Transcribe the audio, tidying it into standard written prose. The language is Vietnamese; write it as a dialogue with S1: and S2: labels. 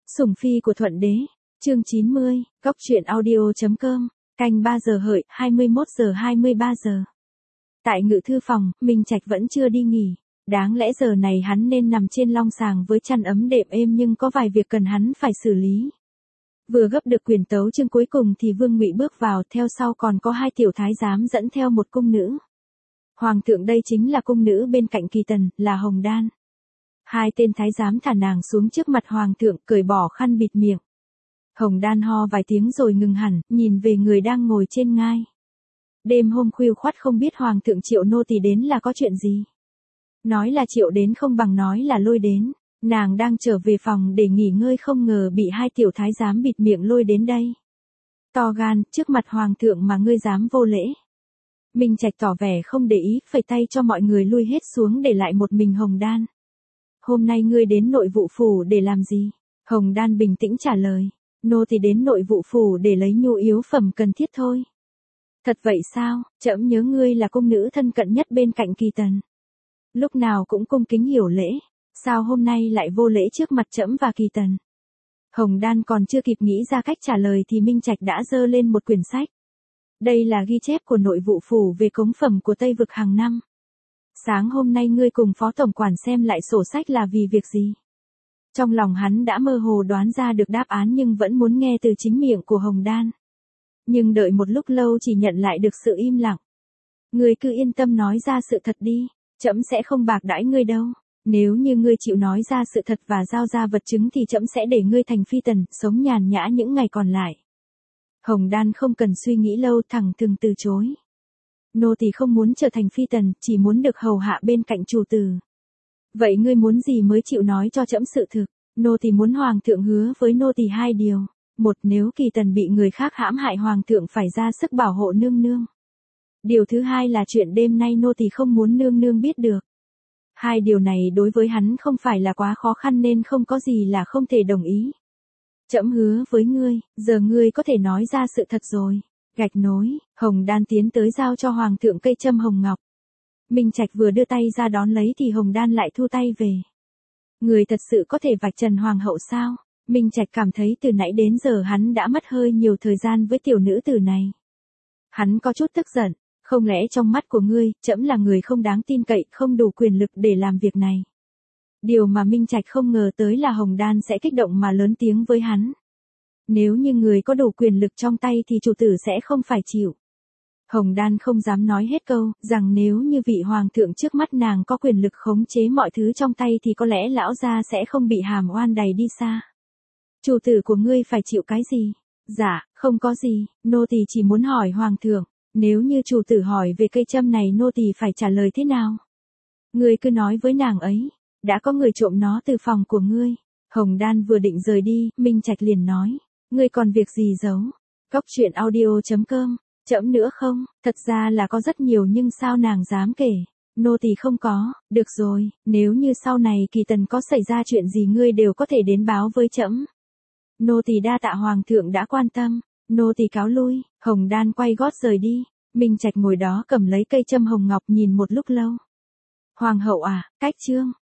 S1: Sủng phi của Thuận Đế, chương 90, Góc truyện audio.com, canh 3 giờ hợi, 21 giờ 23 giờ. Tại ngự thư phòng, Minh Trạch vẫn chưa đi nghỉ. Đáng lẽ giờ này hắn nên nằm trên long sàng với chăn ấm đệm êm, nhưng có vài việc cần hắn phải xử lý. Vừa gấp được quyền tấu chương cuối cùng thì Vương Ngụy bước vào, theo sau còn có 2 tiểu thái giám dẫn theo một cung nữ. Hoàng thượng đây chính là cung nữ bên cạnh Kỳ Tần, là Hồng Đan. 2 tên thái giám thả nàng xuống trước mặt hoàng thượng, cởi bỏ khăn bịt miệng. Hồng Đan ho vài tiếng rồi ngừng hẳn, nhìn về người đang ngồi trên ngai. Đêm hôm khuya khoắt không biết hoàng thượng triệu nô tỳ đến là có chuyện gì. Nói là triệu đến không bằng nói là lôi đến. Nàng đang trở về phòng để nghỉ ngơi, không ngờ bị 2 tiểu thái giám bịt miệng lôi đến đây. To gan, trước mặt hoàng thượng mà ngươi dám vô lễ. Minh Trạch tỏ vẻ không để ý, phẩy tay cho mọi người lui hết xuống, để lại một mình Hồng Đan. Hôm nay ngươi đến nội vụ phủ để làm gì? Hồng Đan bình tĩnh trả lời. Nô thì đến nội vụ phủ để lấy nhu yếu phẩm cần thiết thôi. Thật vậy sao? Trẫm nhớ ngươi là cung nữ thân cận nhất bên cạnh Kỳ Tần. Lúc nào cũng cung kính hiểu lễ. Sao hôm nay lại vô lễ trước mặt trẫm và Kỳ Tần? Hồng Đan còn chưa kịp nghĩ ra cách trả lời thì Minh Trạch đã giơ lên một quyển sách. Đây là ghi chép của nội vụ phủ về cống phẩm của Tây Vực hàng năm. Sáng hôm nay ngươi cùng phó tổng quản xem lại sổ sách là vì việc gì? Trong lòng hắn đã mơ hồ đoán ra được đáp án, nhưng vẫn muốn nghe từ chính miệng của Hồng Đan. Nhưng đợi một lúc lâu chỉ nhận lại được sự im lặng. Ngươi cứ yên tâm nói ra sự thật đi, trẫm sẽ không bạc đãi ngươi đâu. Nếu như ngươi chịu nói ra sự thật và giao ra vật chứng thì trẫm sẽ để ngươi thành phi tần, sống nhàn nhã những ngày còn lại. Hồng Đan không cần suy nghĩ lâu, thẳng thừng từ chối. Nô tỳ không muốn trở thành phi tần, chỉ muốn được hầu hạ bên cạnh chủ tử. Vậy ngươi muốn gì mới chịu nói cho trẫm sự thực? Nô tỳ muốn hoàng thượng hứa với nô tỳ 2 điều. 1, nếu Kỳ Tần bị người khác hãm hại, hoàng thượng phải ra sức bảo hộ nương nương. Điều thứ 2 là chuyện đêm nay nô tỳ không muốn nương nương biết được. 2 điều này đối với hắn không phải là quá khó khăn, nên không có gì là không thể đồng ý. Trẫm hứa với ngươi, giờ ngươi có thể nói ra sự thật rồi. Gạch nối, Hồng Đan tiến tới giao cho hoàng thượng cây châm hồng ngọc. Minh Trạch vừa đưa tay ra đón lấy thì Hồng Đan lại thu tay về. Người thật sự có thể vạch trần hoàng hậu sao? Minh Trạch cảm thấy từ nãy đến giờ hắn đã mất hơi nhiều thời gian với tiểu nữ tử này. Hắn có chút tức giận, không lẽ trong mắt của ngươi, trẫm là người không đáng tin cậy, không đủ quyền lực để làm việc này? Điều mà Minh Trạch không ngờ tới là Hồng Đan sẽ kích động mà lớn tiếng với hắn. Nếu như người có đủ quyền lực trong tay thì chủ tử sẽ không phải chịu. Hồng Đan không dám nói hết câu, rằng nếu như vị hoàng thượng trước mắt nàng có quyền lực khống chế mọi thứ trong tay thì có lẽ lão gia sẽ không bị hàm oan đầy đi xa. Chủ tử của ngươi phải chịu cái gì? Dạ, không có gì, nô tỳ chỉ muốn hỏi hoàng thượng, nếu như chủ tử hỏi về cây châm này nô tỳ phải trả lời thế nào? Ngươi cứ nói với nàng ấy, đã có người trộm nó từ phòng của ngươi. Hồng Đan vừa định rời đi, Minh Trạch liền nói, ngươi còn việc gì giấu? Góc truyện audio.com, trẫm nữa không? Thật ra là có rất nhiều, nhưng sao nàng dám kể? Nô tỳ không có. Được rồi, nếu như sau này Kỳ Tần có xảy ra chuyện gì ngươi đều có thể đến báo với trẫm. Nô tỳ đa tạ hoàng thượng đã quan tâm. Nô tỳ cáo lui. Hồng Đan quay gót rời đi. Minh Trạch ngồi đó cầm lấy cây châm hồng ngọc nhìn một lúc lâu. Hoàng hậu à, cách chương.